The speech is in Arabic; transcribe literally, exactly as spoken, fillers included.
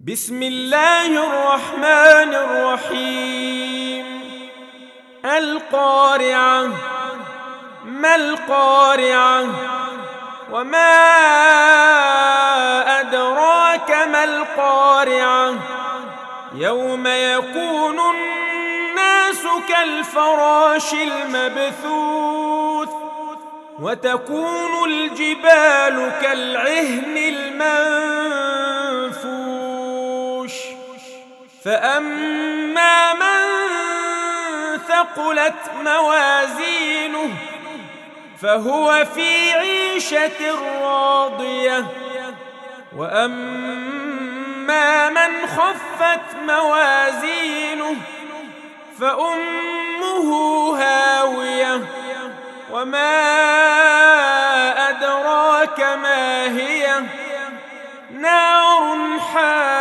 بسم الله الرحمن الرحيم. القارعة. ما القارعة؟ وما أدراك ما القارعة؟ يوم يكون الناس كالفراش المبثوث وتكون الجبال كالعهن المنفوش. فأما من ثقلت موازينه فهو في عيشة راضية، وأما من خفت موازينه فأمه هاوية، وما أدراك ما هي؟ نار حامية